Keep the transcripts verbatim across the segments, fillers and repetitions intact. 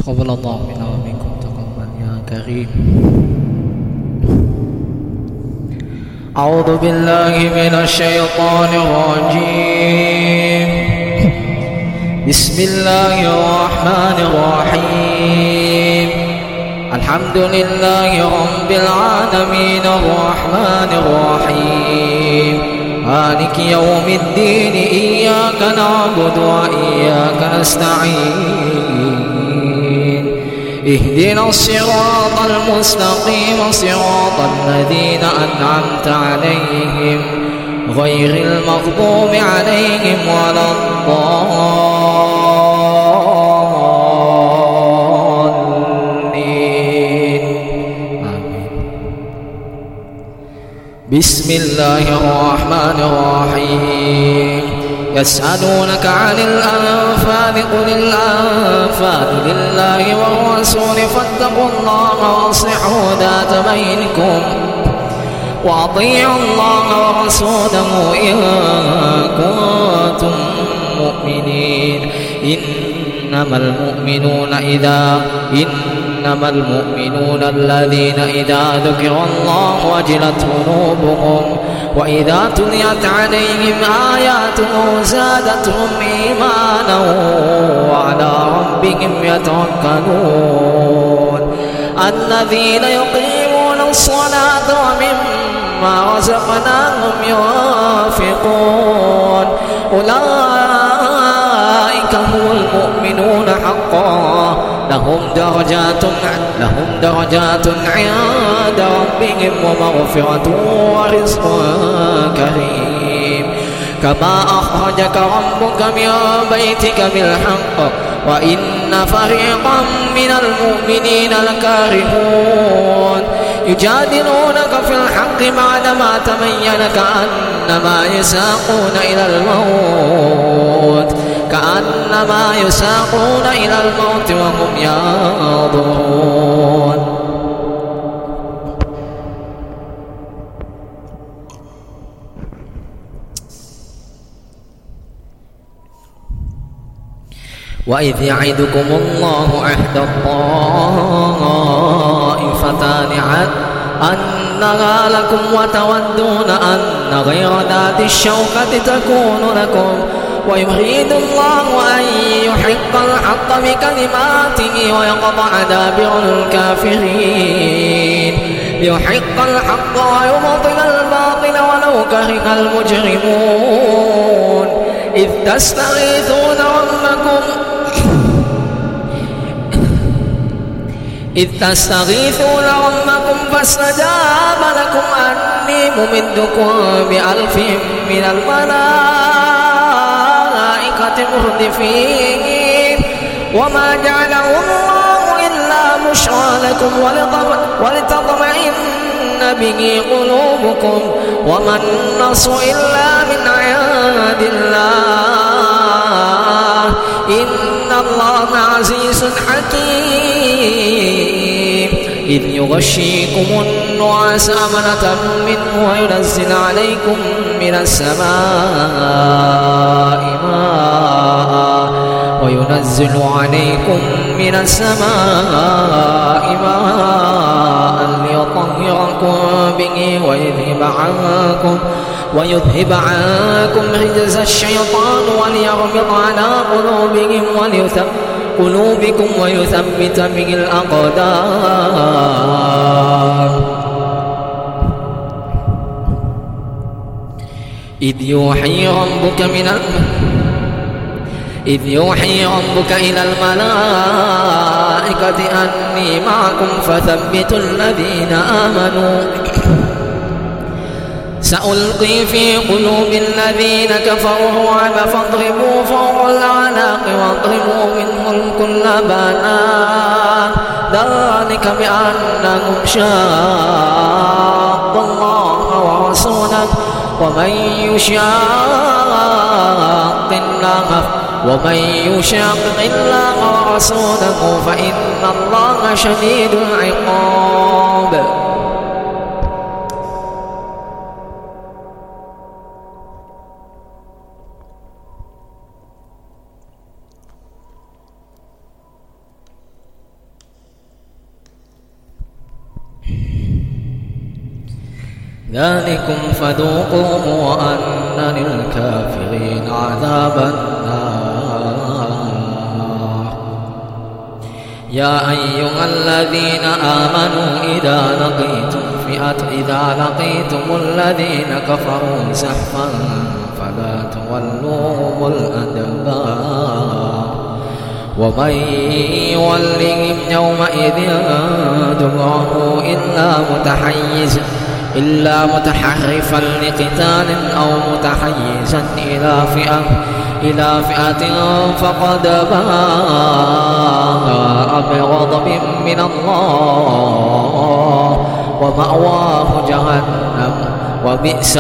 تقبل الله منا ومنكم، تقبل يا كريم. أعوذ بالله من الشيطان الرجيم. بسم الله الرحمن الرحيم. الحمد لله رب العالمين الرحمن الرحيم مالك يوم الدين. إياك نعبد وإياك نستعين. اهدنا الصراط المستقيم صراط الذين أنعمت عليهم غير المغضوب عليهم ولا الضالين. آمين. بسم الله الرحمن الرحيم. يسألونك عن الأنفال قل الأنفال لله والرسول فاتقوا الله وأصلحوا ذات بينكم وأطيعوا الله ورسوله إن كنتم مؤمنين. إنما المؤمنون إذا إنما المؤمنون الذين إذا ذكر الله وجلت قلوبهم وإذا تليت عليهم آياته زادتهم إيمانا وعلى ربهم يتوكلون. الذين يقيمون الصلاة ومما رزقناهم ينفقون أولئك هم المؤمنون حقا لهم درجات لهم درجات عند ربهم ومغفرة ورزق كريم. كما أخرجك ربك من بيتك بالحق وإن فريقا من المؤمنين لكارهون. يجادلونك في الحق بعدما تبين كأنما يساقون إلى الموت كأنما يساقون إلى الموت وهم ينظرون. وإذ يعدكم الله إحدى الطائفتان أنها لكم وتودون أن غير ذات الشوكة تكون لكم ويريد الله أن يحق الحق بكلماته ويقطع دابر الكافرين. ليحق الحق ويبطل الباطل ولو كره المجرمون. إذ تستغيثون ربكم إذ تستغيثون ربكم فاستجاب لكم أني ممدكم بألف من الملائكة مردفين. وما جعله الله إلا بشرى لكم ولتطمئن به قلوبكم وما النصر إلا من عند الله إن الله عزيز حكيم. إذ يغشيكم النعاس أمنة منه وينزل عليكم من السماء ماء وينزل عليكم من السماء ماء ليطهركم به ويذهب عنكم ويذهب عنكم رجز الشيطان وليربط على قلوبهم وليثبت قلوبكم ويثبت به الأقدام. إذ يوحي ربك من إذ يوحي ربك إلى الملائكة أني معكم فثبتوا الذين آمنوا سألقي في قلوب الذين كفروا الرعب فاضربوا فوق الأعناق واضربوا منهم كل بنان. ذلك بأنهم شاقوا الله ورسوله ومن يشاق الله ومن يشاقق الله ورسوله فإن الله شديد العقاب. ذلكم فذوقوه وأن للكافرين عذاب النار. يا أيها الذين آمنوا إذا لقيتم فئة إذا لقيتم الذين كفروا زحفا فلا تولوهم الأدبار ومن يولهم يومئذ دبره إلا متحيزا إلا متحرفا لقتال أو متحيزا إلى فئة إلى فئة فقد باء بغضب من الله ومأواه جهنم وبئس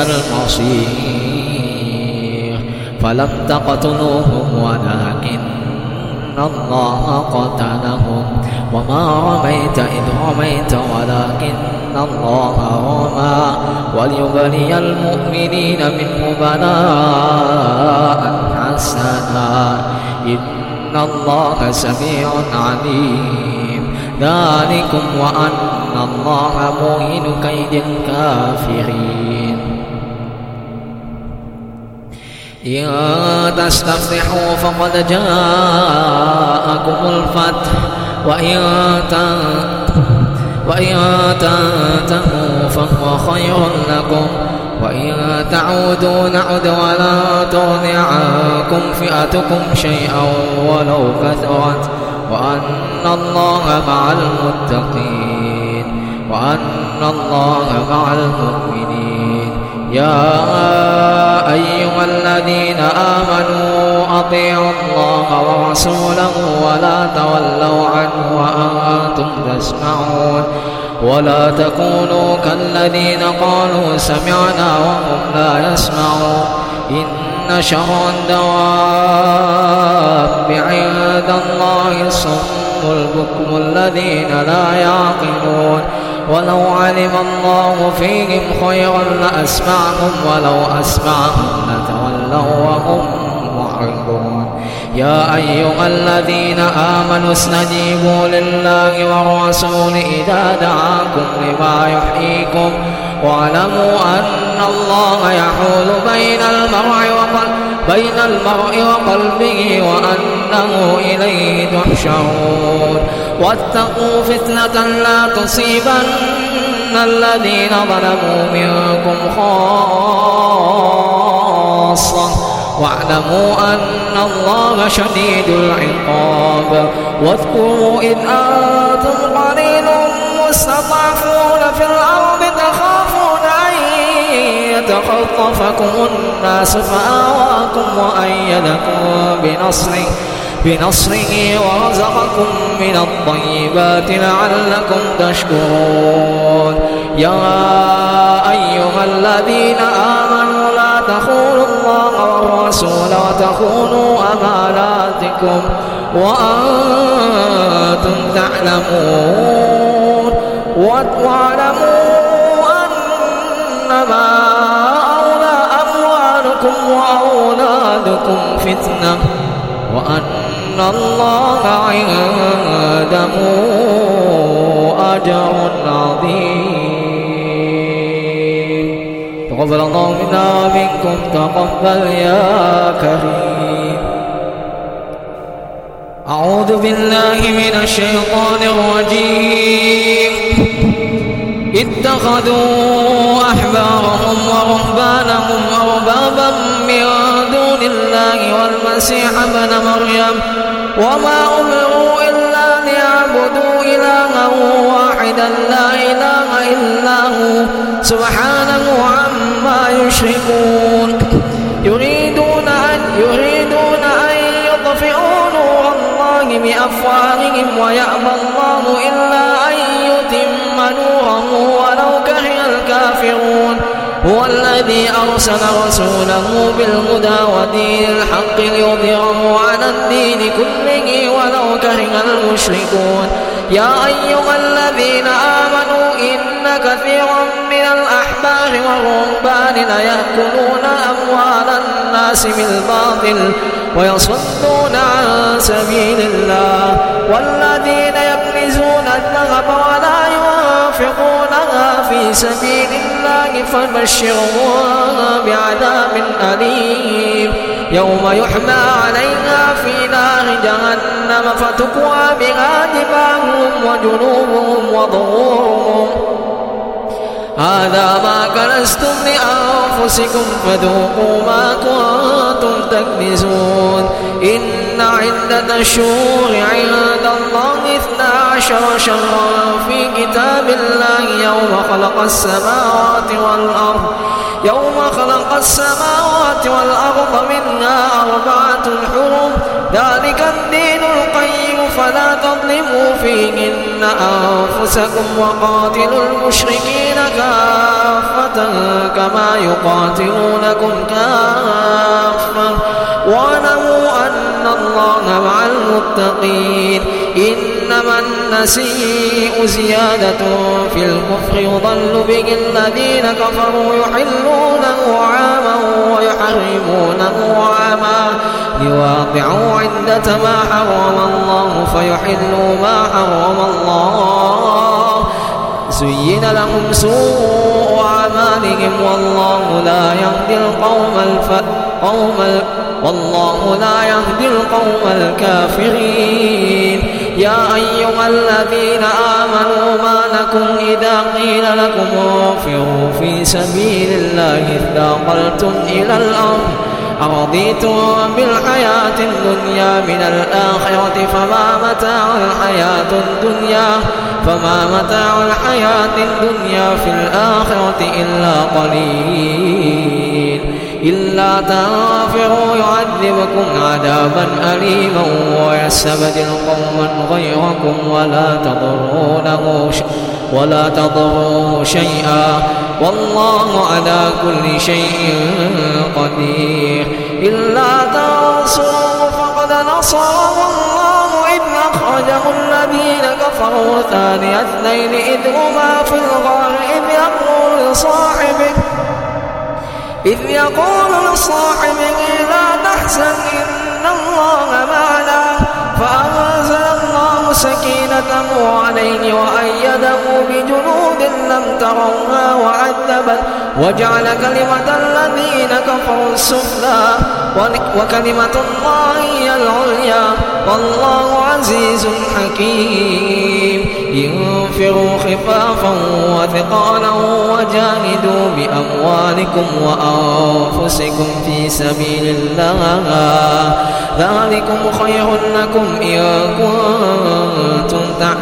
المصير. فلم تقتلوهم ولكن الله قتلهم وما رميت إذ رميت ولكن الله رمى وليبلي المؤمنين منه بلاء حسنا إن الله سميع عليم. ذلكم وأن الله موهن كيد الكافرين. إن تستفتحوا فقد جاءكم الفتح وإن وإن تنتهوا فهو خير لكم وإن تعودوا نعد ولا تغن عنكم فئتكم شيئا ولو كثرت وأن الله مع المتقين وأن الله مع المؤمنين. يا أيها الذين آمنوا أطيعوا الله ورسوله ولا تولوا عنه وأنتم تسمعون ولا تكونوا كالذين قالوا سمعنا وهم لا يسمعون. إن شر الدواب عند الله الصم البكم الذين لا يعقلون. ولو علم الله فيهم خيرا لأسمعهم ولو أسمعهم لتولوا وهم معرضون. يا أيها الذين آمنوا استجيبوا لله والرسول إذا دعاكم لما يحييكم واعلموا أن الله يحول بين المرء وقلبه بين المرء وقلبه وأنه إليه تحشرون. واتقوا فتنة لا تصيبن الذين ظلموا منكم خاصة واعلموا أن الله شديد العقاب. واذكروا إذ أنتم قليل مستضعفون في الأرض تخافون أن يتخطفكم الناس فآواكم وأيدكم بنصره بنصره ورزقكم من الطيبات لعلكم تشكرون. يا أيها الذين آمنوا لا تخونوا الله والرسول وتخونوا أماناتكم وأنتم تعلمون واعلموا أنما أموالكم وأولادكم فتنة وأن الله عنده أجر عظيم. تقبل الله منا ومنكم تقبل يا كريم. أعوذ بالله من الشيطان الرجيم. اتخذوا أحبارهم ورهبانهم أربابا من دون الله والمسيح ابن مريم وما أمروا إلا ليعبدوا إلها واحدا لا إله إلا هو سبحانه عما يشركون. يريدون أن يريدون أن يطفئوا نور الله بأفواههم ويأبى الله إلا أن يتم نوره ولو كره الكافرون. هو الذي أرسل رسوله بالهدى ودين الحق ليظهره على الدين كله ولو كره المشركون. يا أيها الذين آمنوا إن كثيرا من الأحبار والرهبان ليأكلون أموال الناس بالباطل ويصدون عن سبيل الله والذين يكنزون الذهب ولا ينفقونها في سبيل الله فبشرهم بعذاب أليم يوم يحمى عليها في نار جهنم فتكوى بها جباههم وجنوبهم وظهورهم هذا ما كنزتم لأنفسكم فذوقوا ما كنتم تكنزون إن عدة الشهور عند الله اثنا عشر شهرا في كتاب الله يوم خلق السماوات والأرض يوم خلق السماوات والأرض منها أربعة حرم ذلك الدين القيم فلا تظلموا فيهن أنفسكم وقاتلوا المشركين كافة كما يقاتلونكم كافة واعلموا أن الله مع المتقين إنما النسيء زيادة في الكفر يضل به الذين كفروا يحلونه عاما ويحرمونه عاما ليواقعوا عدة ما حرم الله فيحلوا ما حرم الله زين لهم سوء أعمالهم والله لا يهدي القوم الفاسقين والله لا يهدي القوم الكافرين يا أيها الذين آمنوا ما لكم إذا قيل لكم انفروا في سبيل الله اثاقلتم إلى الأرض أرضيتم بالحياة الدنيا من الآخرة فما متاع الحياة الدنيا فما متاع الحياة الدنيا في الآخرة إلا قليل إلا تنفروا يعذبكم عذابا أليما ويستبدل قوما غيركم ولا تضرونه ولا تضروه شيئا والله على كل شيء قدير إلا تنصروه فقد نصره الله إذ أخرجه الذين كفروا ثاني اثنين إذ هما في الغار إذ يقول لصاحبه إذ يقول لصاحبه لا تحزن إن الله معنا فأنزل الله سكينته عليه وأيده بجنود لم تروها وعذب وجعل كلمة الذين كفروا السفلى وكلمة الله هي العليا والله عزيز حكيم انفروا خفافا وثقالا وجاهدوا بأموالكم وأنفسكم في سبيل الله ذلكم خير لكم إن كنتم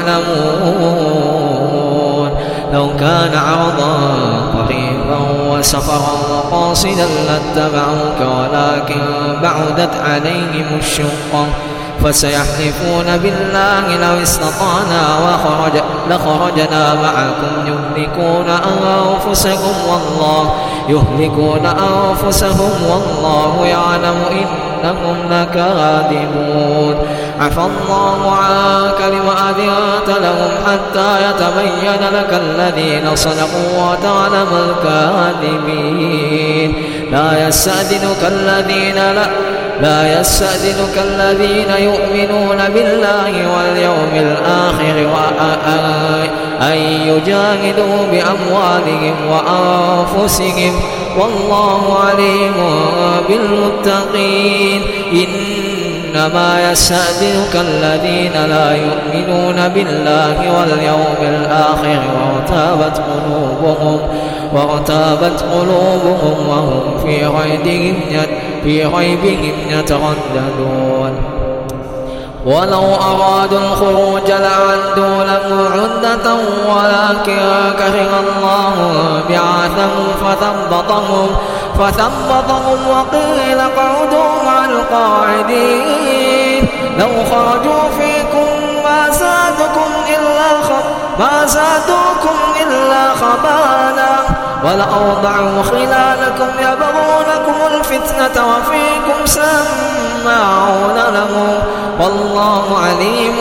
تعلمون لو كان عرضا قريبا وسفرا قاصدا لاتبعوك ولكن بعدت عليهم الشقة فسيحلفون بالله لو استطعنا وخرج لخرجنا معكم يهلكون أنفسهم والله يهلكون أنفسهم والله يعلم إنهم لكاذبون عفى الله عنك لما أذنت لهم حتى يتبين لك الذين صدقوا وتعلم الكاذبين لا يستأذنك الذين لا لا يستأذنك الذين يؤمنون بالله واليوم الآخر أن يجاهدوا بأموالهم وأنفسهم والله عليم بالمتقين إنما يستأذنك الذين لا يؤمنون بالله واليوم الآخر وارتابت قلوبهم وارتابت قلوبهم وهم في ريبهم في ريبهم يترددون ولو أرادوا الخروج لعدوا له عدة ولكن كره الله بعثهم فثبطهم فثبطهم وقيل اقعدوا مع القاعدين لو خرجوا فيكم ما زادكم إلا خب ما زادوكم إلا خبالا ولأوضعوا خلالكم يبغونكم الفتنة وفيكم سماعون لهم والله عليم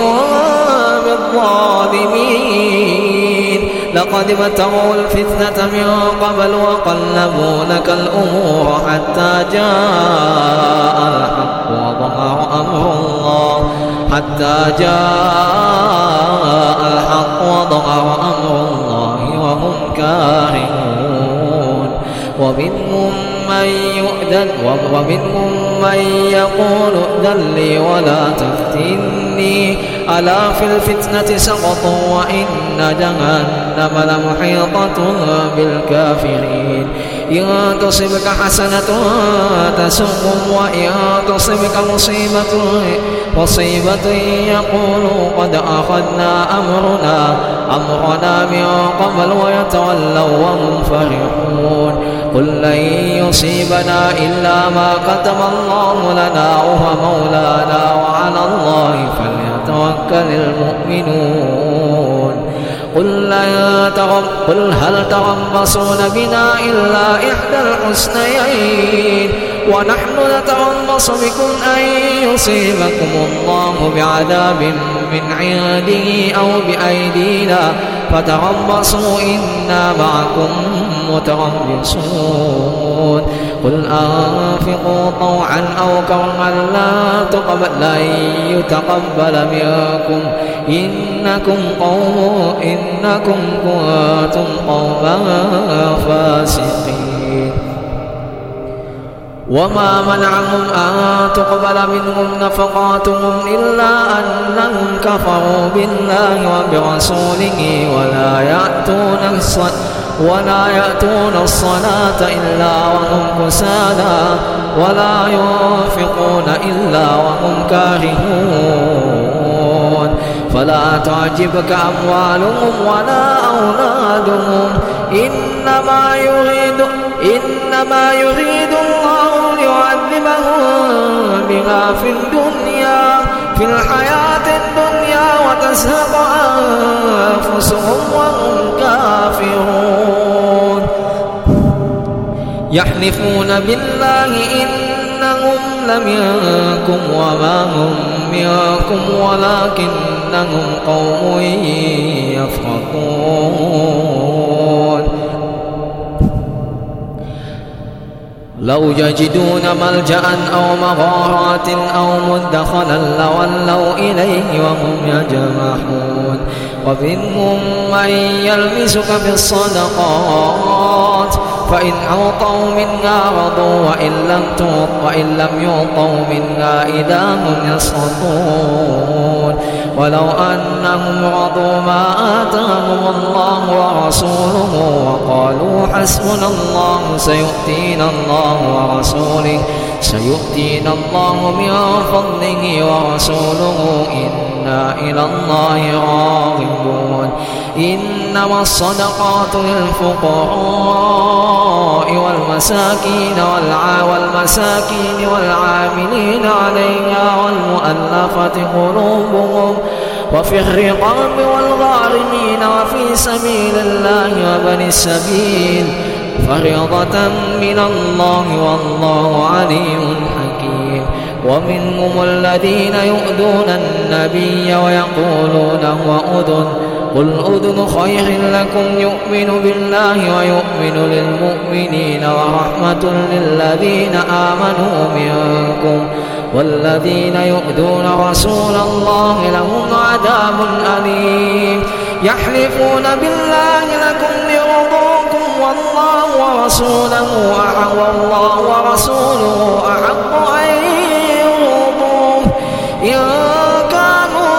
بالظالمين لقد ابتغوا الفتنة من قبل وقلبوا لك الأمور حتى جاء الحق وظهر أمر الله حتى جاء الحق وظهر أمر الله وهم كارهون ومنهم من يؤذن ومنهم من يقول ائذن لي ولا تفتني ألا في الفتنة سقطوا وإن جهنم لمحيطة بالكافرين إن تصبك حسنة تسؤهم وإن تصبك مصيبة مصيبة يقولوا قد أخذنا أمرنا أمرنا من قبل ويتولوا وهم فرحون قل لن يصيبنا إلا ما كتب الله لنا وهو مولانا وعلى الله فليتوكل المؤمنون قل, قل هل تربصون بنا إلا إحدى الحسنيين ونحن نتربص بكم أن يصيبكم الله بعذاب من عنده أو بأيدينا فتربصوا إنا معكم متربصون قل أنفقوا طوعا أو كرها لن يتقبل منكم إنكم قوم إنكم كنتم قوما فاسقين وما منعهم أن تقبل منهم نفقاتهم إلا أنهم كفروا بالله وبرسوله ولا يأتون الصلاة ولا يأتون الصلاة إلا وهم كسالى ولا ينفقون إلا وهم كارهون فلا تعجبك أموالهم ولا أولادهم إنما يريد إنما يريد الله ليعذبهم بها في الدنيا في الحياة الدنيا وتزهق أنفسهم وهم كافرون يحلفون بالله إنهم لمنكم وما هم منكم ولكنهم قوم يفرقون لو يجدون ملجأ أو مغارات أو مدخلا لولوا إليه وهم يجمحون ومنهم من يلمسك في الصدقات فإن أعطوا منها رضوا وإن لم وإن لم يعطوا منها إذا هم يسخطون ولو أنهم رضوا ما آتاهم الله ورسوله وقالوا حسبنا الله سيؤتينا الله ورسوله سيؤتينا الله من فضله ورسوله إنا إلى الله راغبون إنما الصدقات للفقراء والمساكين والمساكين والعاملين عليها والمؤلفة قلوبهم وفي الرقاب والغارمين وفي سبيل الله وابن السبيل فريضة من الله والله عليم حكيم ومنهم الذين يؤذون النبي ويقولون هو أذن قل أذن خير لكم يؤمن بالله ويؤمن للمؤمنين ورحمة للذين آمنوا منكم والذين يؤذون رسول الله لهم عذاب أليم يحلفون بالله لكم ليرضوكم والله ورسوله أحق والله ورسوله أحق أن يرضوه إن كانوا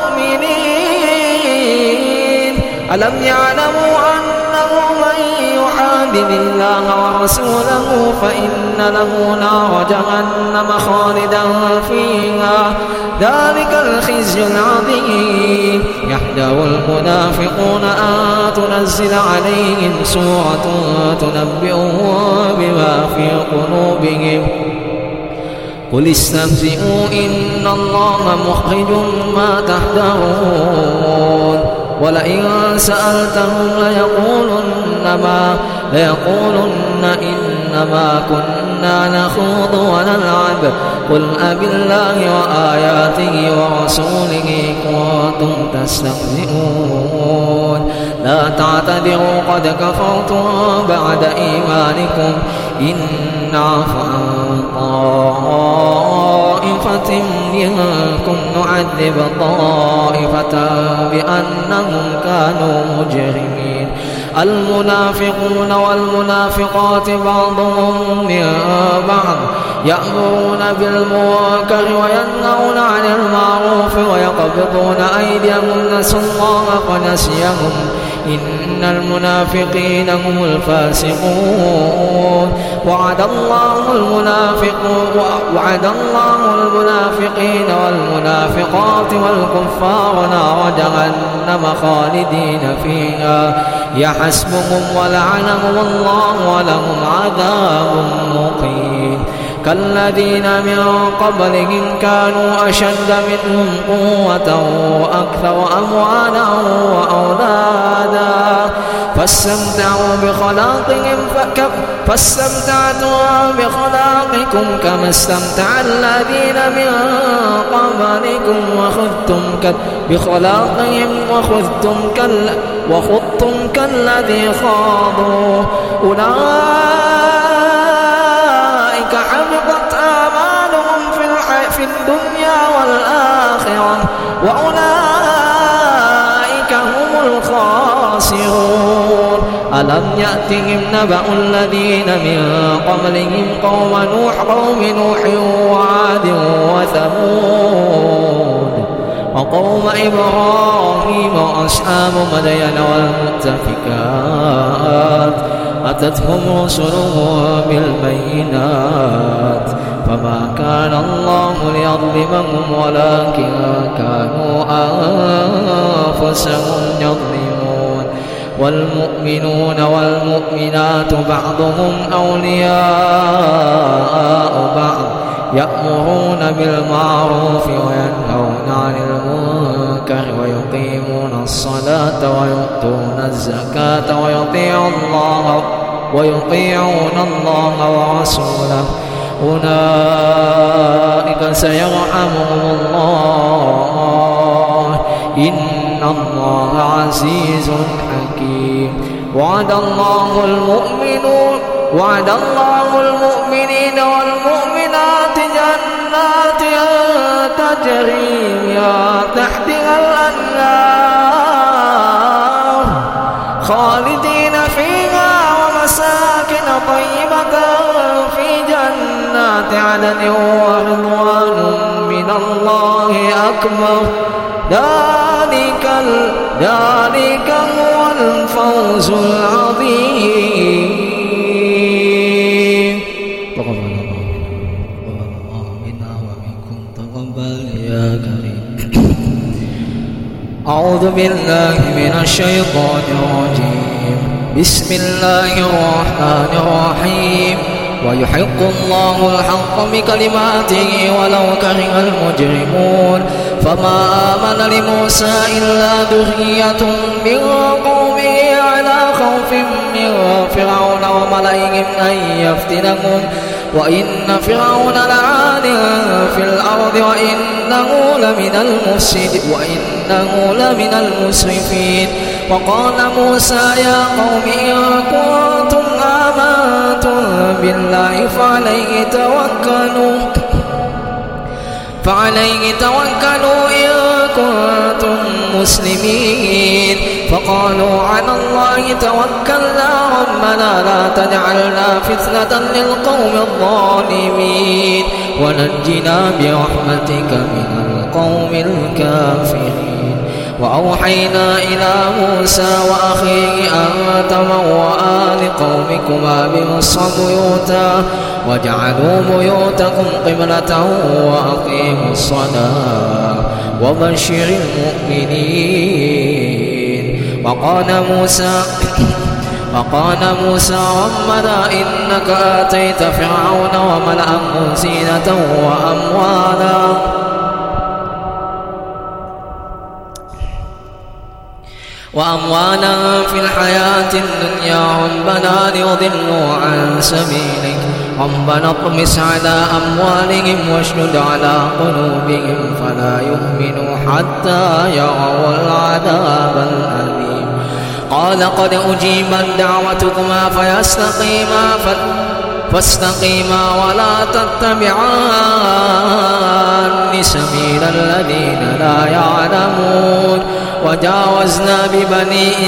مؤمنين ألم يعلموا أنه من يحادد الله ورسوله فإن له نار جهنم خالدا فيها ذلك الخزي العظيم يحذر المنافقون أن تنزل عليهم سورة تنبئهم بما في قلوبهم قل استهزئوا إن الله مخرج ما تحذرون ولئن سألتهم ليقولن ما ليقولن إنما كنا نخوض ونلعب قل أبالله وآياته ورسوله كنتم تستهزئون لا تعتذروا قد كفرتم بعد إيمانكم إن نعف عن طائفة منكم نعذب طائفة بأنهم كانوا مجرمين. المنافقون والمنافقات بعضهم من بعض يأمرون بالمنكر وينهون عن المعروف ويقبضون أيديهم نسوا الله فنسيهم إن المنافقين هم الفاسقون. وعد الله المنافقين وعد الله المنافقين والمنافقات والكفار نار جهنم خالدين فيها يحسبهم ولعنهم الله ولهم عذاب مقيم. كالذين من قبلهم كانوا أشد منهم قوة وأكثر أموالا وأولادا فاستمتعوا بخلاقهم فاستمتعتم بخلاقكم كما استمتع الذين من قبلكم وخذتم بخلاقهم وخذتم كال وخذتم كالذي خاضوا أولئك حبطت آمالهم في الدنيا والآخرة وأولئك هم الخاسرون. ألم يأتهم نبأ الذين من قبلهم قوم نوح قوم نوح وعاد وثمود وقوم إبراهيم وأصحاب مدين والمؤتفكات أتتهم رسلهم بالبينات فما كان الله ليظلمهم ولكن كانوا أنفسهم يظلمون. والمؤمنون والمؤمنات بعضهم أولياء بعض يأمرون بالمعروف وينهون عن المنكر ويقيمون الصلاة ويؤتون الزكاة ويطيعون الله ويطيعون الله ورسوله أولئك سيرحمهم الله إن الله عزيز حكيم. وعد الله المؤمنون وعد الله المؤمنين والمؤمنات جنات تجري من تحتها الأنهار خالدين فيها ومساكن طيبة في جنات عدن ورضوان من الله أكبر. ذلك ذلك هو الفوز العظيم. تقبل الله منا ومنكم تقبل يا كريم. أعوذ بالله من الشيطان الرجيم. بسم الله الرحمن الرحيم. ويحق الله الحق بكلماته ولو كره المجرمون. فما آمن لموسى إلا ذرية من قومه على خوف من فرعون وملئهم أن يفتنهم وإن فرعون لعال في الأرض وإنه لمن المفسدين وإنه لمن المسرفين. وقال موسى يا قوم إن كنتم آمنتم بالله فعليه توكلوا فعليه توكلوا إن كنتم مسلمين. فقالوا على الله توكلنا ربنا لا تجعلنا فتنة للقوم الظالمين ونجنا برحمتك من القوم الكافرين. وأوحينا إلى موسى وأخيه أن تبوأ لقومكما بمصر بيوتا واجعلوا بيوتكم قبلة وأقيموا الصلاة وبشر المؤمنين. وقال موسى وقال موسى ربنا إنك آتيت فرعون وملأه زينة وأموالا وأموالا في الحياة الدنيا ربنا ليضلوا عن سبيلك ربنا اطمس على أموالهم واشدد على قلوبهم فلا يؤمنوا حتى يروا العذاب الأليم. قال قد أجيبت دعوتكما فيستقيما فاستقيما ولا تتبعان سبيل الذين لا يعلمون وجاوزنا ببني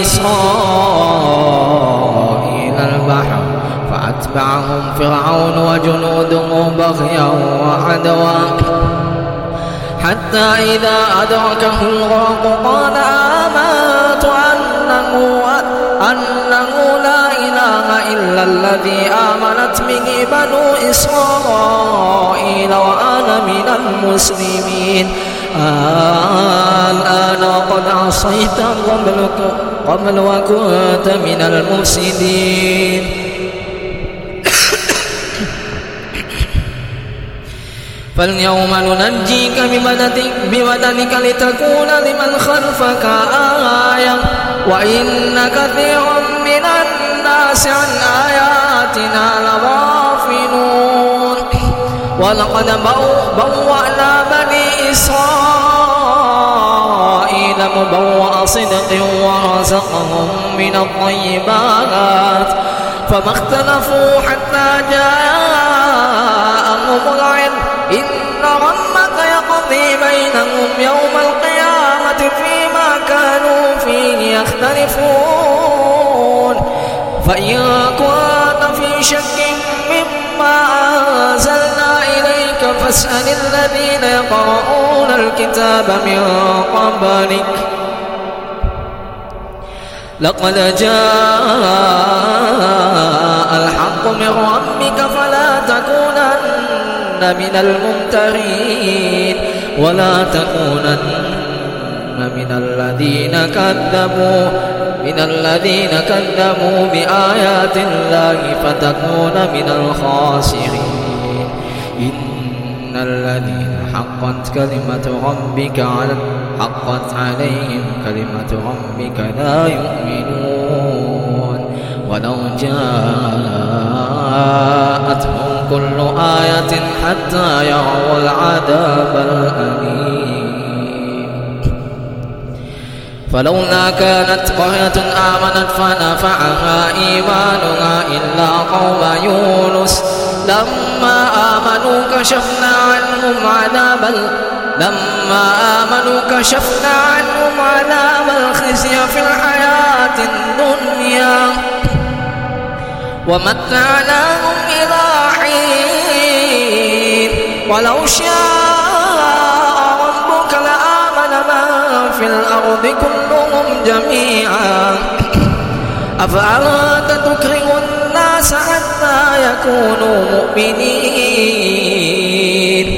إسرائيل البحر فأتبعهم فرعون وجنوده بغيا وعدوا حتى إذا أدركه الغرق قال آمنت أنه, أنه لا إله إلا الذي آمنت به بنو إسرائيل وأنا من المسلمين الآن وقد عصيت قبل وكنت من المفسدين فاليوم ننجيك ببدنك, ببدنك لتكون لمن خلفك آية وإن كثيرا من الناس عن آياتنا لغافلون ولقد بوأنا بني إسرائيل مبوأ صدق ورزقهم من الطيبات فما اختلفوا حتى جاءهم العلم إن ربك يقضي بينهم يوم القيامة فيما كانوا فيه يختلفون فإن كنت في شك مما أنزلنا إليك فاسأل الذين يقرؤون الكتاب من قبلك لقد جاء الحق من ربك فلا تكونن من الممترين ولا تكونن من الذين كذبوا من الذين كذبوا بآيات الله فتكون من الخاسرين إن الذين حقت كلمة ربك على حقت عليهم كلمة ربك لا يؤمنون ولو جاءتهم كل آية حتى يروا العذاب الأليم فلولا كانت قرية آمنت فنفعها إيمانها إلا قوم يونس لما آمنوا كشفنا عنهم عذاب لما آمنوا كشفنا عنهم عذاب الخزي في الحياة الدنيا ومتعناهم إلى حين ولو شاء ربك لآمن من في الأرض كلهم جميعا أفأنت تكره الناس حتى يكونوا مؤمنين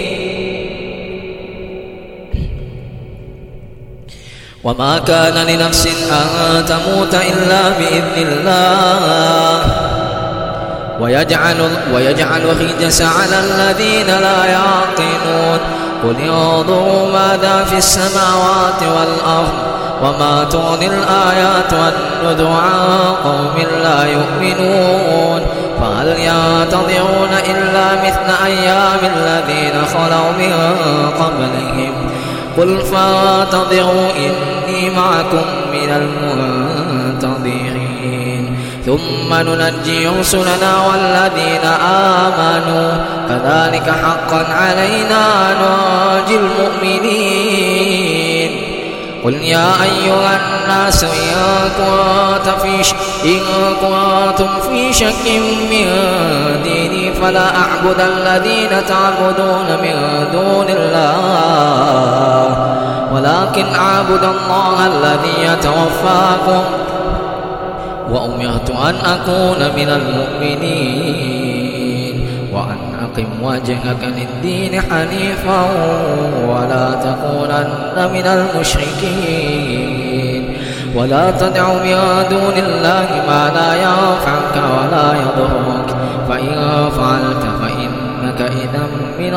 وما كان لنفس أن تموت إلا بإذن الله ويجعل, ويجعل الرجس على الذين لا يعقلون قل انظروا ماذا في السماوات والأرض وما تغني الآيات والنذر عن قوم لا يؤمنون فهل ينتظرون إلا مثل أيام الذين خلوا من قبلهم قل فانتظروا إني معكم من المنتظرين ثم ننجي رسلنا والذين آمنوا كذلك حقا علينا ننجي المؤمنين قل يا أيها الناس إن كنت في إن كنتم في شك من ديني فلا أعبد الذين تعبدون من دون الله ولكن أعبد الله الذي يتوفاكم وأمرت أن أكون من المؤمنين وأن أقم وجهك للدين حنيفا ولا تكونن من المشركين ولا تدع من دون الله ما لا ينفعك ولا يضرك فإن فعلت فإنك إذا من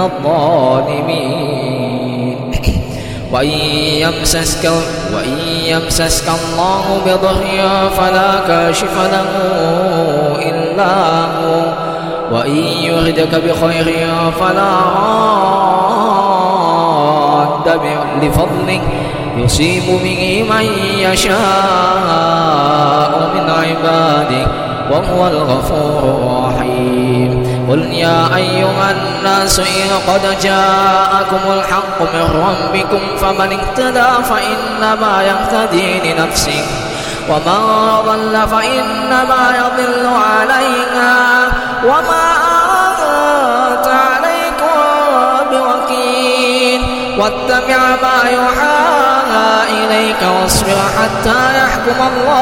الظالمين وإن يمسسك, وإن يمسسك الله بضر فلا كاشف له إلا هو وإن يردك بخير فلا راد لفضله يصيب به من يشاء من عباده وهو الغفور الرحيم الرحيم قل يا أيها الناس إن قد جاءكم الحق من ربكم فمن اهتدى فإنما يهتدي لنفسه ومن ضل فإنما يضل عليها وما أنت عليكم بوكيل واتبع ما يوحى إليك واصبر حتى يحكم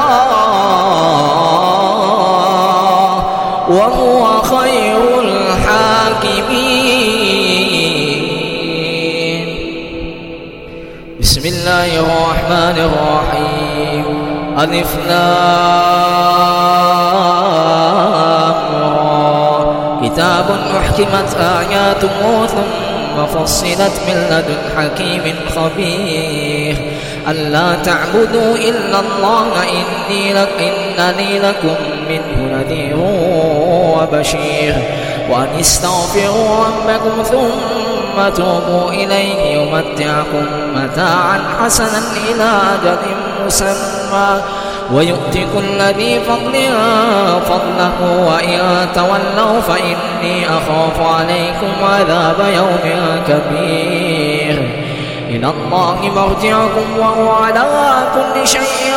الله وهو خير الحاكمين. بسم الله الرحمن الرحيم ألف لام را كتاب أحكمت آياته ثم فصلت من لدن حكيم خبير ألا تعبدوا إلا الله إني لك إنني لكم منه نذير وبشير وأن استغفروا ربكم ثم توبوا إليه يمتعكم متاعا حسنا إلى أجل مسمى ويؤتي كل ذي فضل فضله وإن تولوا فإني أخاف عليكم عذاب يوم كبير إلى الله مرجعكم وهو على كل شيء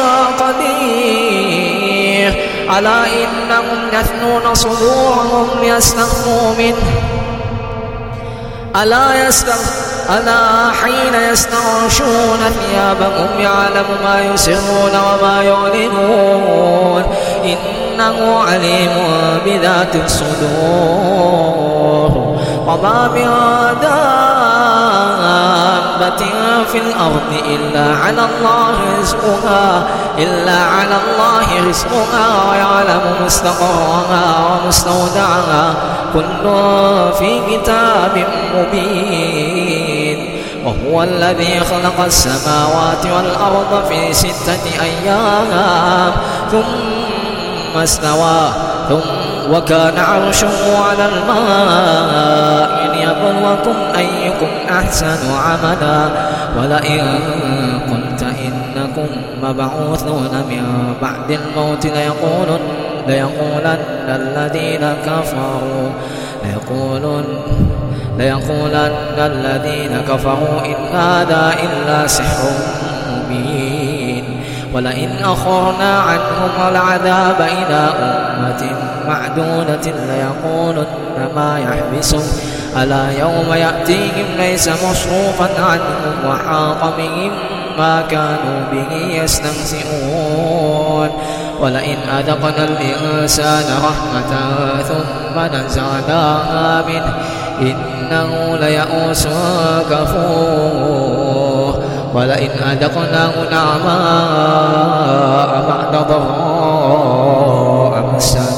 قدير ألا إنهم يثنون صدورهم ليستخفوا منه ألا يستخفوا ألا حين يستغشون ثيابهم يعلم ما يسرون وما يعلنون إنه عليم بذات الصدور وما من دابة في الأرض إلا على الله رزقها إلا على الله رزقها ويعلم مستقرها ومستودعها كل في كتاب مبين وهو الذي خلق السماوات والأرض في ستة أيام ثم استوى ثم وكان عرشه على الماء ليبلوكم أيكم أحسن عملا ولئن قلت إنكم مبعوثون من بعد الموت ليقولن ليقولن الذين كفروا ليقولن ليقولن الذين كفروا إن هذا إلا سحر مبين ولئن أخرنا عنهم العذاب إلى أمة معدودة ليقولن ما يحبسهم ألا يوم يأتيهم ليس مصروفا عنهم وحاق بهم ما كانوا به يستهزئون ولئن أذقنا الإنسان رحمة ثم نزعناها منه إنه ليئوس كفور ولئن أذقناه نعماء بعد ضراء مسته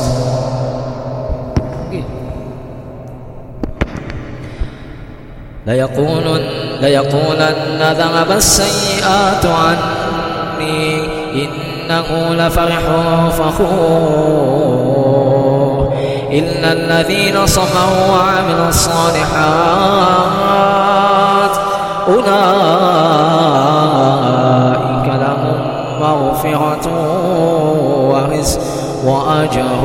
ليقولن ليقولن ذهب السيئات عني إنه لفرح فخور إلا الذين صبروا وعملوا الصالحات أولئك لهم مغفرة ورزق وأجر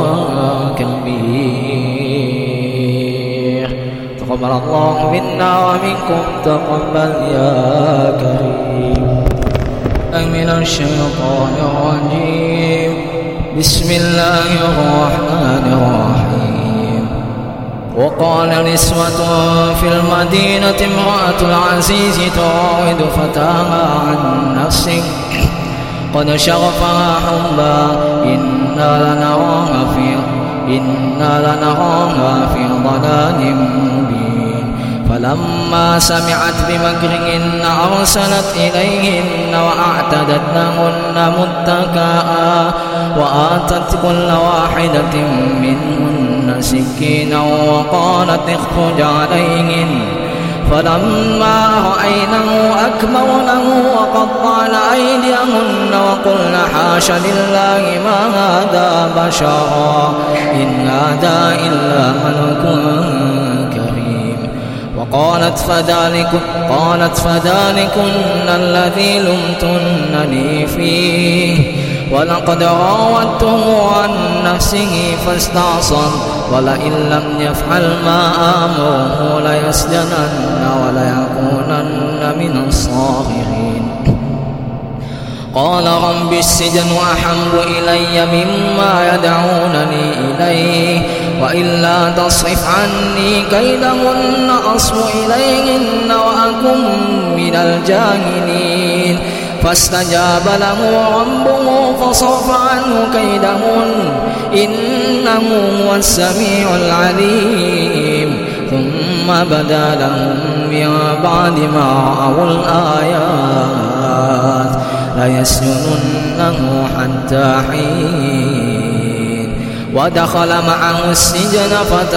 كبير. تقبل الله منا ومنكم تقبل يا كريم. من الشيطان الرجيم بسم الله الرحمن الرحيم وقال نسوة في المدينة امرأة العزيز تراود فتاها عن نفسه قد شغفها حبا إنا لنراها في إنا لنراها في ضلال مبين فلما سمعت بمكرهن أرسلت إليهن وأعتدت لهن متكئا وآتت كل واحدة منهن سكينا وقالت اخرج عليهن فلما رأينه أكبرنه وقطعن أيديهن وقلن حاش لله ما هذا بشرا إن هذا إلا ملك كريم وقالت فذلك قالت فذلكن الذي لمتنني فيه ولقد راودته عن نفسه فاستعصم ولئن لم يفعل ما آمره ليسجنن وليكونن من الصاغرين. قال رب السجن أحب إلي مما يدعونني إليه وإلا تصرف عني كيدهن أصب إليهن وأكن من الجاهلين. فاستجاب له ربه فصرف عنه كيدهن إنه هو السميع العليم. ثم بدا لهم من بعد ما رأوا الآيات ليسجننه حتى حين. ودخل معه السجن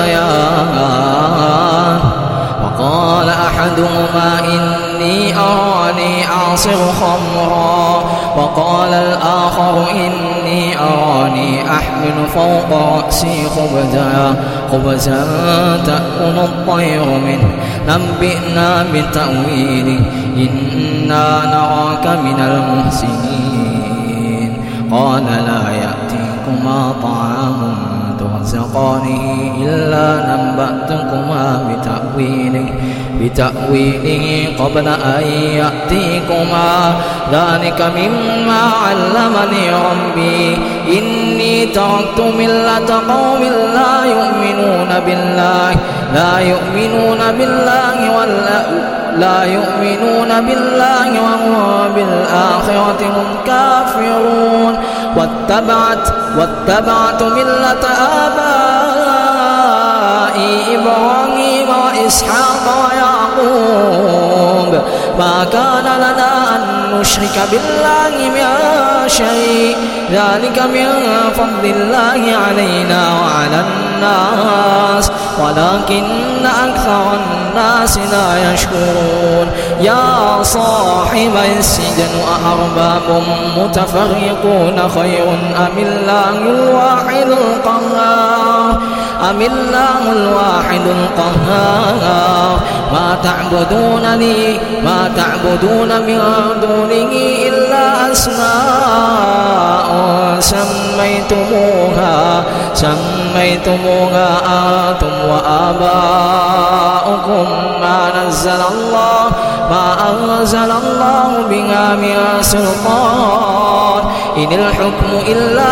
فتيان وقال أحدهما إني أراني أعصر خمرا وقال الآخر إني أراني أحمل فوق رأسي خبزا خبزا تأكل الطير منه نبئنا بتأويله إنا نراك من المحسنين. قال لا يأتيكما طعام ترزقانه إلا نبأتكما بتأويله بتأويله قبل أن يأتيكما ذلك مما علمني ربي إني تركت ملة قوم لا يؤمنون بالله لا يؤمنون بالله ولا لا يؤمنون بالله وهم بالآخرة هم كافرون. واتبعت واتبعت ملة آبائي إبراهيم وإسحاق ويعقوب ما كان لنا أن نشرك بالله من شيء ذلك من فضل الله علينا وعلى الناس ولكن أكثر الناس لا يشكرون. يا صاحب السجن أأرباب متفرقون خير أم الله الواحد القهار أم الله الواحد القهار. ما تعبدون لي ما تعبدون من دونه إلا أسماء سميتموها سميتموها أنتم وآباؤكم ما نزل الله ما أنزل الله بها من سلطان إن الحكم إلا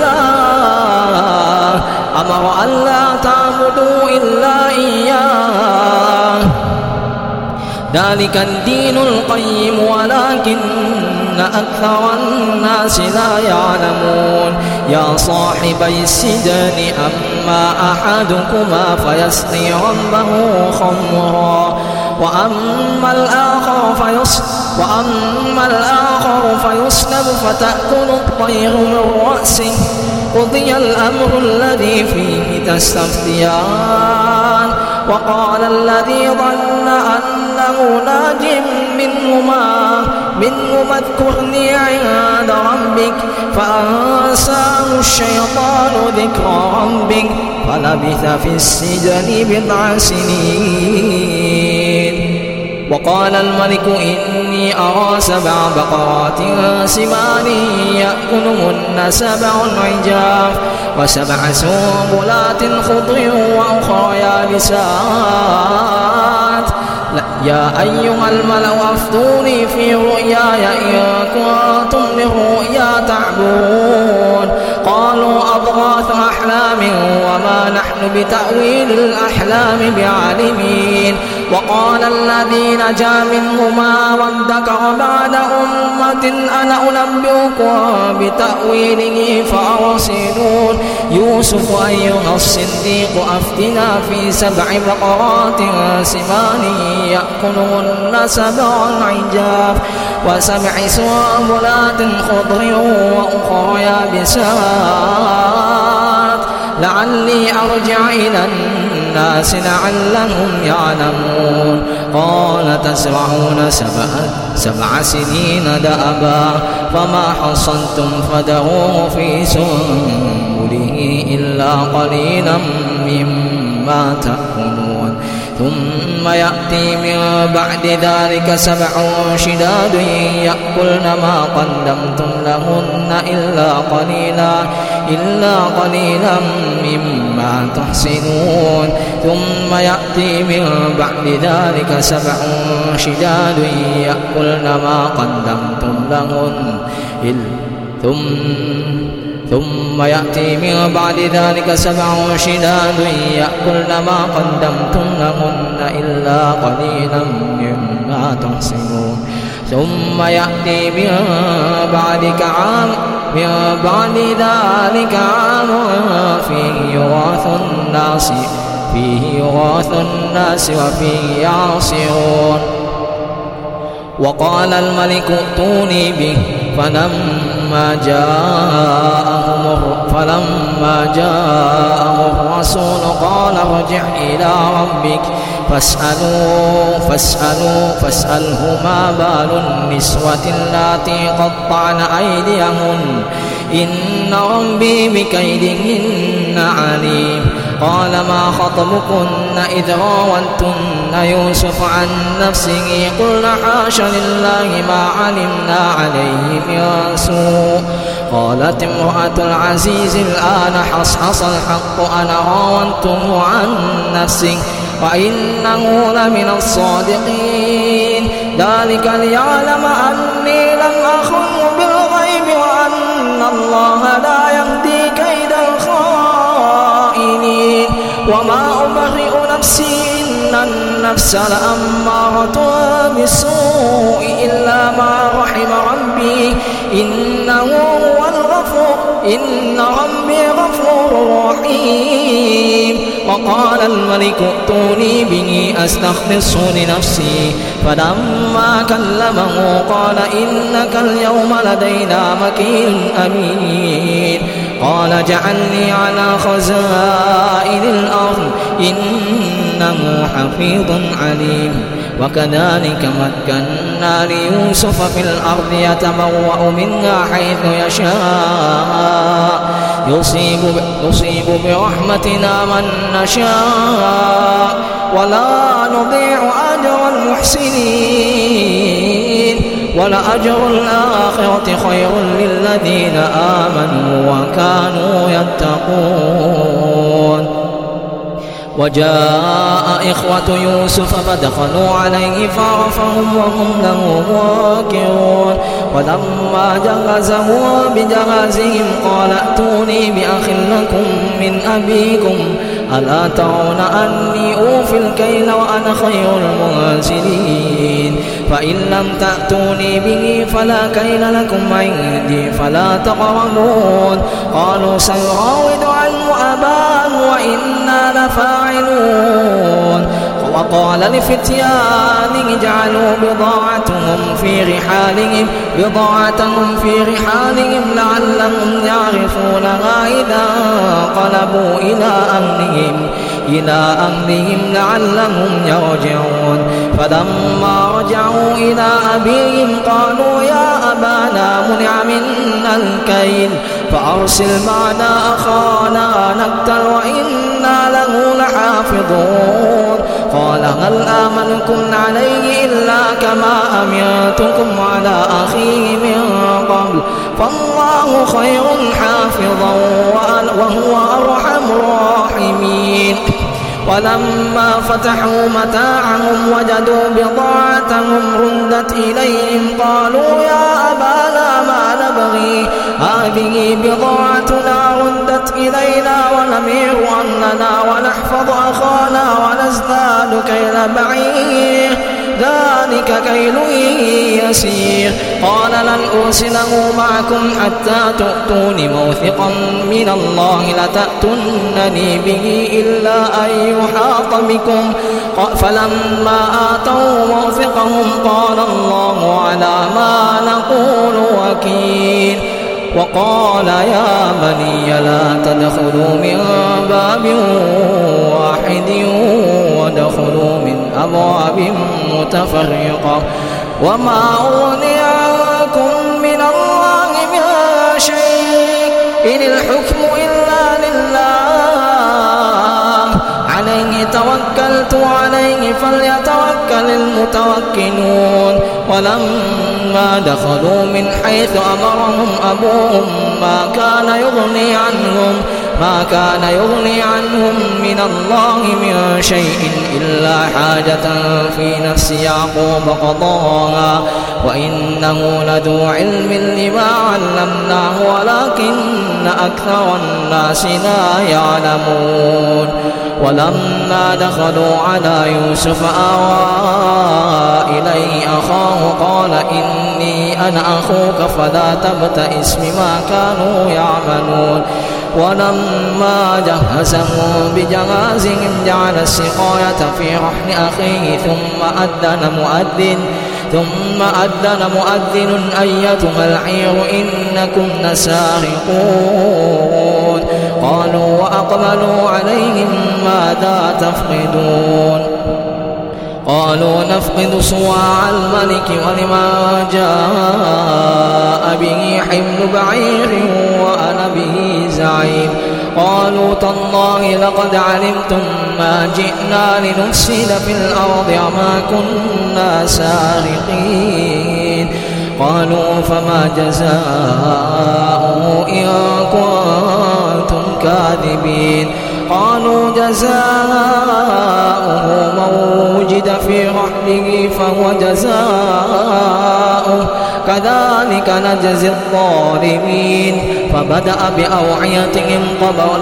لله أمر ألا تعبدوا إلا إياه ذلك الدين القيم ولكن أكثر الناس لا يعلمون. يا صاحبي السجن أما أحدكما فيسقي ربه خمرا وأما الآخر فيص وأما الآخر فيصلب فتأكل الطير من رأسه قضي الأمر الذي فيه تستفتيان. وقال الذي ظن أنه ناج منهما منهما اذكرني عند ربك فأنساه الشيطان ذكر ربك فلبث في السجن بضع سنين. وقال الملك إني أرى سبع بقرات سمان يأكلهن سبع عجاف وسبع سنبلات خضر وأخرى يابسات يا أيها الملأ أفتوني في رؤياي إن كنتم للرؤيا تعبرون. قالوا أضغاث أحلام وما نحن بتأويل الأحلام بعالمين. وقال الذي نجا منهما وادكر بعد أمة أنا أنبئكم بتأويله فأرسلون. يوسف أيها الصديق أفتنا في سبع بقرات سمان يأكلهن سبع عجاف وسبع سنبلات خضر وأخرى يابسات لعلي أرجع إلى الناس لعلهم يعلمون. قال تزرعون سبع, سبع سنين دأبا فما حصنتم فدعوه في سنبله إلا قليلا مما تأكلون. ثم يأتي من بعد ذلك سبع شداد يأكلن ما قدمتم لهن إلا قليلا إلا قليلا مما تحسنون ثم يأتي من بعد ذلك سبع شداد يأكلن ما قدمتم لهن ثم ثم يأتي من بعد ذلك سبع شداد يأكلن ما قدمتم لهن إلا قليلا مما تحسنون ثم يأتي من بعدك عام من بعد ذلك عام فيه يغاث الناس فيه يغاث الناس وفيه يعصرون وقال الملك ائتوني به فلما جاءهم فلما جاءه الرسول قال ارجع إلى ربك فاسألوا فاسألوا فاسأله ما بال النسوة اللاتي قطعن أيديهن إن ربي بكيدهن عليم قال ما خطبكن إذ راوتن يوسف عن نفسه قلنا حاش لله ما علمنا عليه من سوء قالت امرأة العزيز الآن حصحص الحق أنا راودته عن نفسه وإنه لمن الصادقين ذلك ليعلم أني لم أخنه بالغيب وأن الله لا يهدي كيد الخائنين وما أبرئ نفسي إن النفس لأمارة بالسوء إلا ما رحم ربي إنه هو الغفور إن ربي غفور رحيم وقال الملك ائتوني به أستخلصه لنفسي فلما كلمه قال إنك اليوم لدينا مكين أمين قال اجعلني على خزائن الأرض إنه حفيظ عليم وكذلك مكنا ليوسف في الأرض يتبوأ منها حيث يشاء يصيب, يصيب برحمتنا من نشاء ولا نضيع أجر المحسنين ولأجر الآخرة خير للذين آمنوا وكانوا يتقون وجاء إخوة يوسف فدخلوا عليه فعرفهم وهم له منكرون ولما جهزهم بجهازهم قال ائتوني بأخ لكم من أبيكم ألا ترون أني أوفي الكيل وأنا خير المنزلين فإن لم تأتوني به فلا كيل لكم عندي فلا تقربون قالوا سنراود عنه أباه وإنا لفاعلون وقال لفتيانه اجعلوا بضاعتهم في رحالهم بضاعتهم في رحالهم لعلهم يعرفونها إذا انقلبوا إلى أهلهم إلى أهلهم لعلهم يرجعون فلما رجعوا إلى أبيهم قالوا يا أبانا منع منا الكيل فأرسل معنا أخانا نقتل وإنا له لحافظون قال هل آمنكم عليه إلا كما أمنتكم على أخيه من قبل فالله خير حافظا وهو أرحم الراحمين ولما فتحوا متاعهم وجدوا بضاعتهم ردت إليهم قالوا يا أبانا ما نبغي هذه بضاعتنا ردت إلينا ونمير أهلنا ونحفظ أخانا ونزداد كيل بعير ذلك كيل يسير قال لن أرسله معكم حتى تؤتون موثقا من الله لتأتونني به إلا أن يحاط بكم فلما آتوا موثقهم قال الله على ما نقول وكيل وقال يا بني لا تدخلوا من باب واحد ودخلوا من أبواب متفرقة وما أغني عنكم من الله من شيء إن الحكم إلا لله عليه توكلت عليه فليتوكل للمتوكلون ولما دخلوا من حيث أمرهم أبوهم ما كان يغني عنهم ما كان يغني عنهم من الله من شيء إلا حاجة في نفس يعقوب قضاها وإنه لذو علم لما علمناه ولكن أكثر الناس لا يعلمون ولما دخلوا على يوسف آوى إليه أخاه قال إني أنا أخوك فلا تبتئس بما كانوا يعملون ولما جهزهم بجهازهم جعل السقاية في رحل أخيه ثم أذن مؤذن ثم أذن مؤذن أيتها العير إنكم لسارقون قالوا وأقبلوا عليهم ماذا تفقدون قالوا نفقد صواع الملك ولما جاء به حمل بعير وأنا به زعيم قالوا تالله لقد علمتم ما جئنا لنفسد في الأرض وما كنا سارقين قالوا فما جزاؤه إن كنتم كاذبين قالوا جزاؤه من وجد في رحله فهو جزاؤه كذلك نجزي الظالمين فبدأ بأوعيتهم قبل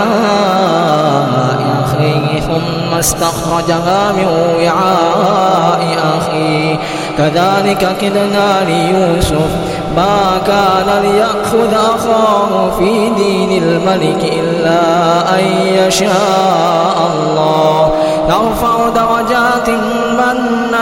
وعاء أخيه ثم استخرجها من وعاء أخيه كذلك كدنا ليوسف ما كان ليأخذ أخاه في دين الملك إلا أن يشاء الله نرفع درجات من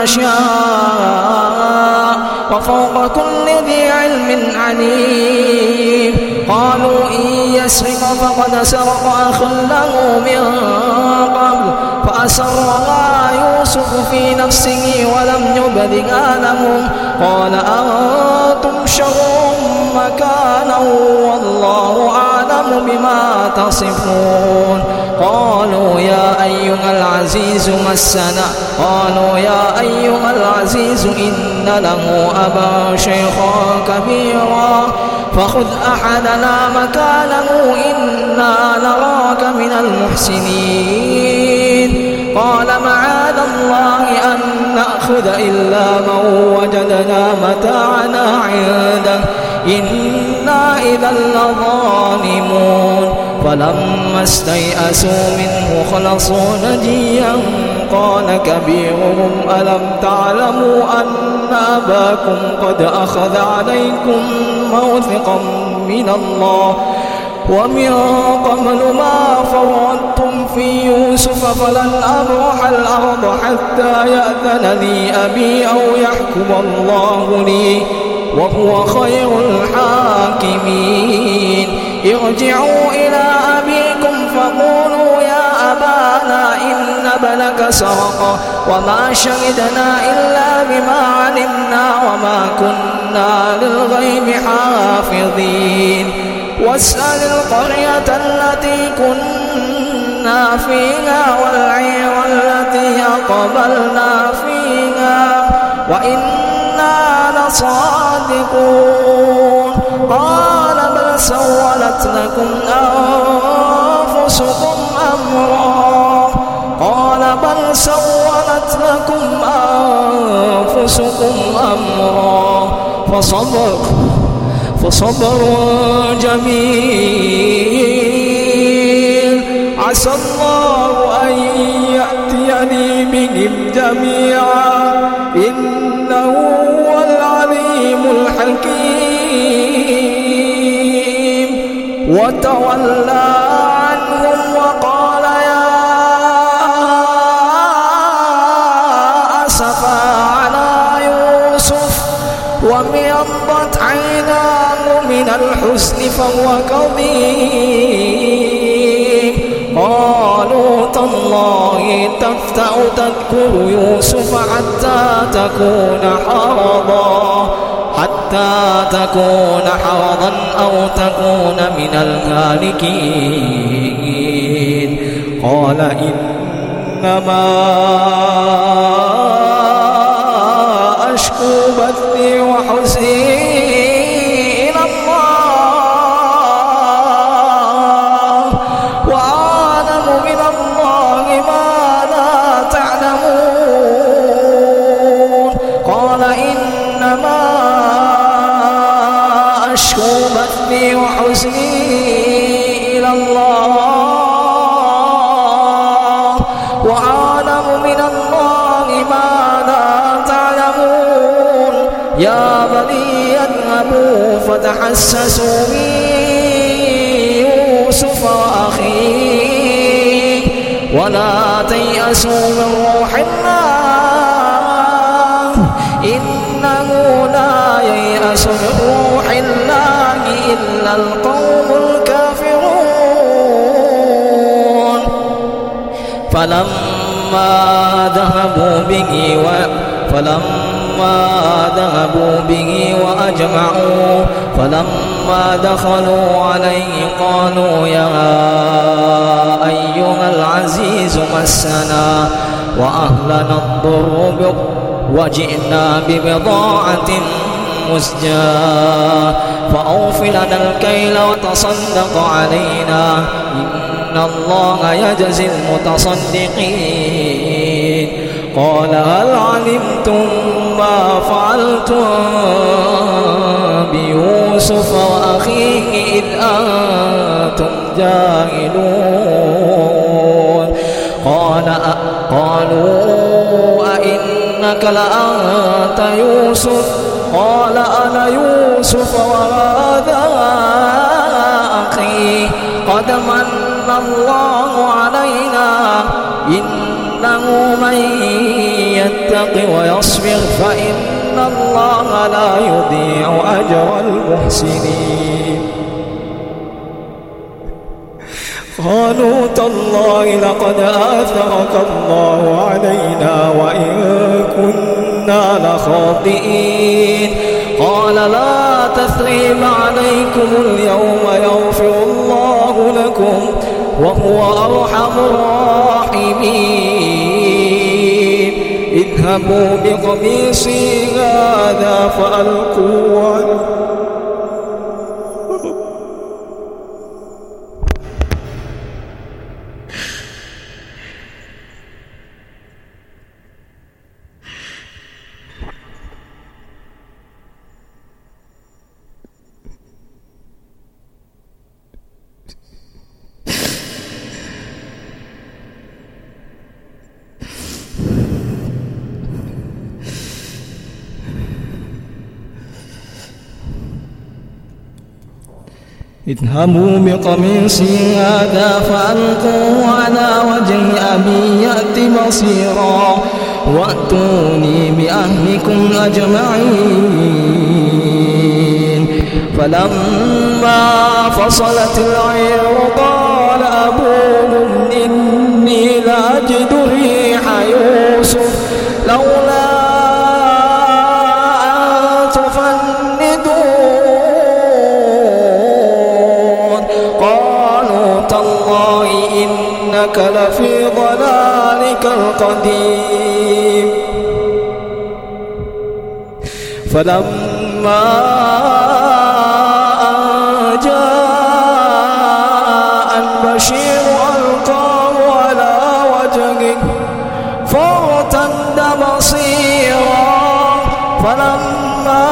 نشاء وفوق كل ذي علم عليم قالوا إن يسرق فقد سرق أخ له من قبل فأسرها يوسف في نفسه ولم يبدها لهم قال أنتم شر مكانا والله أعلم بما تصفون قالوا يا أيها العزيز مسنا قالوا يا أيها العزيز إن له أبا شيخا كبيرا فخذ أحدنا مكانه إنا نراك من المحسنين قال معاذ الله أن نأخذ إلا من وجدنا متاعنا عنده إنا إذا لظالمون فلما استيئسوا منه خلصوا نجيا قال كبيرهم ألم تعلموا أن أباكم قد أخذ عليكم موثقا من الله ومن قبل ما فرطتم في يوسف فلن أبرح الأرض حتى يأذن لي أبي أو يحكم الله لي وهو خير الحاكمين ارجعوا إلى أبيكم فقولوا يا أبانا إن ابنك سرق وما شهدنا إلا بما علمنا وما كنا للغيب حافظين واسأل القرية التي كنا فيها والعير التي أقبلنا فيها وإنا لصادقون قال بل سولت لكم أنفسكم أمرا قال بل سولت لكم أنفسكم أمرا فصبر فصبر جميل عسى الله أن يأتيني بهم جميعا إنه هو العليم الحكيم وتولى عنهم وقال يا أسفا على يوسف وابيضت عيناه من الحزن فهو كظيم قالوا تالله تفتأ تذكر يوسف حتى تكون حرضا حتى تكون حرضا أو تكون من الهالكين قال إنما ما لا تعلمون يا بني اذهبوا فتحسسوا من يوسف وأخيه ولا تيأسوا من روح الله إنه لا ييأس من روح الله إلا القوم الكافرون فلما ذهبوا به و فلما ذهبوا به وأجمعوا فلما دخلوا عليه قالوا يا أيها العزيز مسنا وأهلنا الضر وجئنا ببضاعة مزجاة فأوف لنا الكيل وتصدق علينا إن الله يجزي المتصدقين قال هل علمتم ما فعلتم بيوسف وأخيه إذ أنتم جاهلون قال قالوا أئنك لأنت يوسف قال أنا يوسف وهذا أخي قد من الله علينا إنه من يتق ويصبر فإن الله لا يضيع أجر المحسنين قالوا تالله لقد آثرك الله علينا وإن كنا لخاطئين قال لا تثريب عليكم اليوم يغفر الله لكم وهو أرحم الراحمين اذهبوا بقميصي هذا فألقوه عنه اذهبوا بقميصي هذا فألقوه على وجه أبي يأت بصيرا وأتوني بأهلكم أجمعين فلما فصلت العير قال أبوهم إني لأجد ريح يوسف لولا أن تفندون قالوا تالله إنك لفي ضلالك القديم فلما جاء البشير ألقاه على وجهه فارتد بصيرا فلما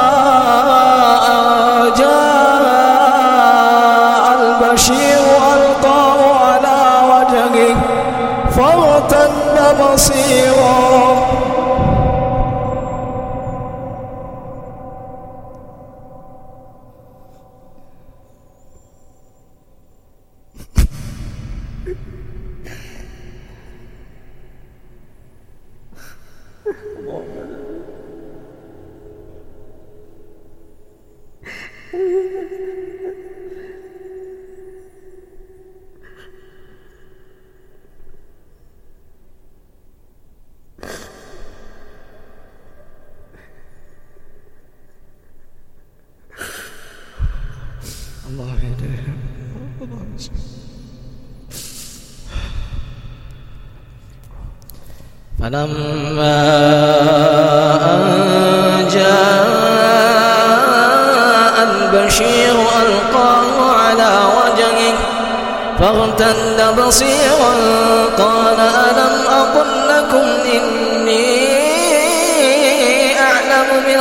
جاء البشير ألقاه على وجهه فارتد بصيرا الله يهديه الله يسلمه. فلما أن جاء البشير ألقاه على وجهه فارتد بصيرا قال ألم أقل لكم إني أعلم من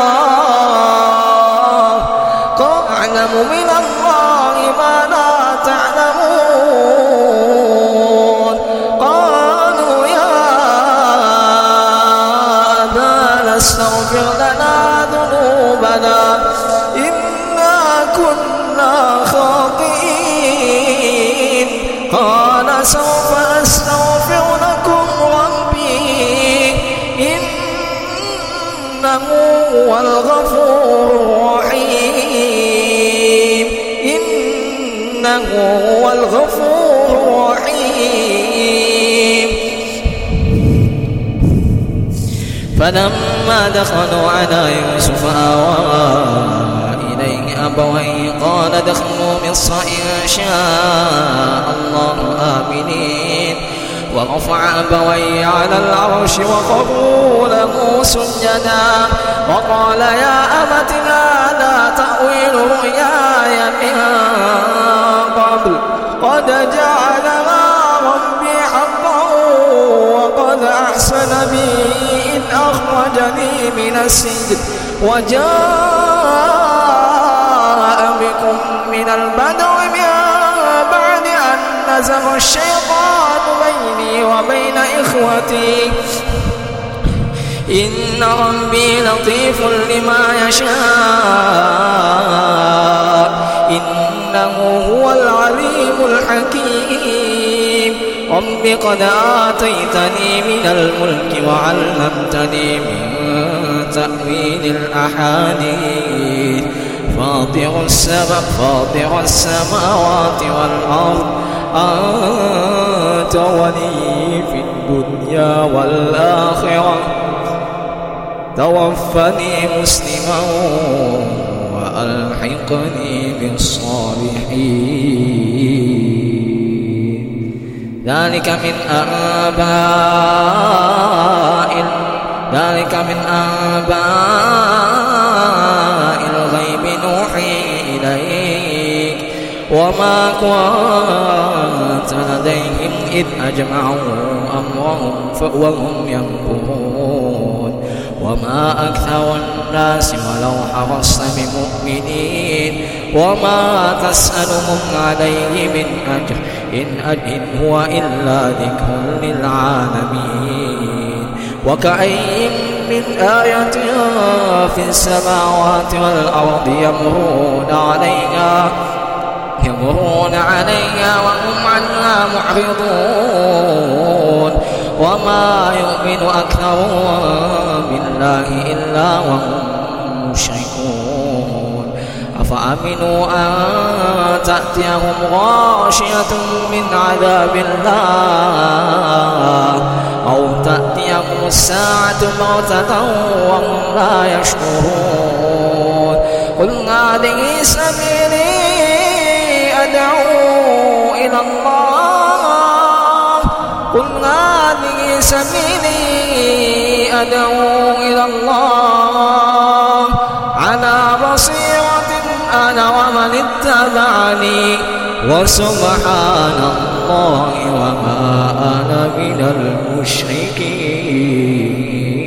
الله أعلم من الله ما لا تعلمون قالوا يا فسوف أستغفر لكم ربي إنه هو الغفور الرحيم إنه هو الغفور الرحيم. فلما دخلوا على يوسف آوى إليه أبويه قال ادخلوا مصر إن شاء الله آمنين. ورفع أبويه على العرش وخروا له سجدا وقال يا أبت هذا تأويل رؤياي من قبل قد جعلها ربي حقا وقد أحسن بي إذ أخرجني من السجن وجاء بكم من البدو من بعد أن نزغ الشيطان بيني وبين إخوتي إن ربي لطيف لما يشاء إنه هو العليم الحكيم. رب قد آتيتني من الملك وعلمتني من تأويل الأحاديث فاطر السماء فاطر السماوات والأرض أنت ولي في الدنيا والآخرة توفني مسلما وألحقني بالصالحين. ذلك من أنباء ذلك من أنباء الغيب نوحي إليك وما كنت لديهم إذ أجمعوا أمرهم وهم يمكرون وما أكثر الناس ولو حرصت بمؤمنين وما تسألهم عليه من أجر إن أجر هو إلا ذكر للعالمين. وكأين من آية في السماوات والأرض يمرون عليها يمرون عليها وهم عنها معرضون وما يؤمن أكثرهم بالله إلا وهم مشركون. أفأمنوا أن تأتيهم غاشية من عذاب الله أو تأتيهم الساعة بغتة وهم لا يشعرون. قل هذه سبيلي أدعو إلى الله قل هذه سبيلي أدعو إلى الله على بصيرة أنا ومن اتبعني وسبحان الله وما أنا من المشركين.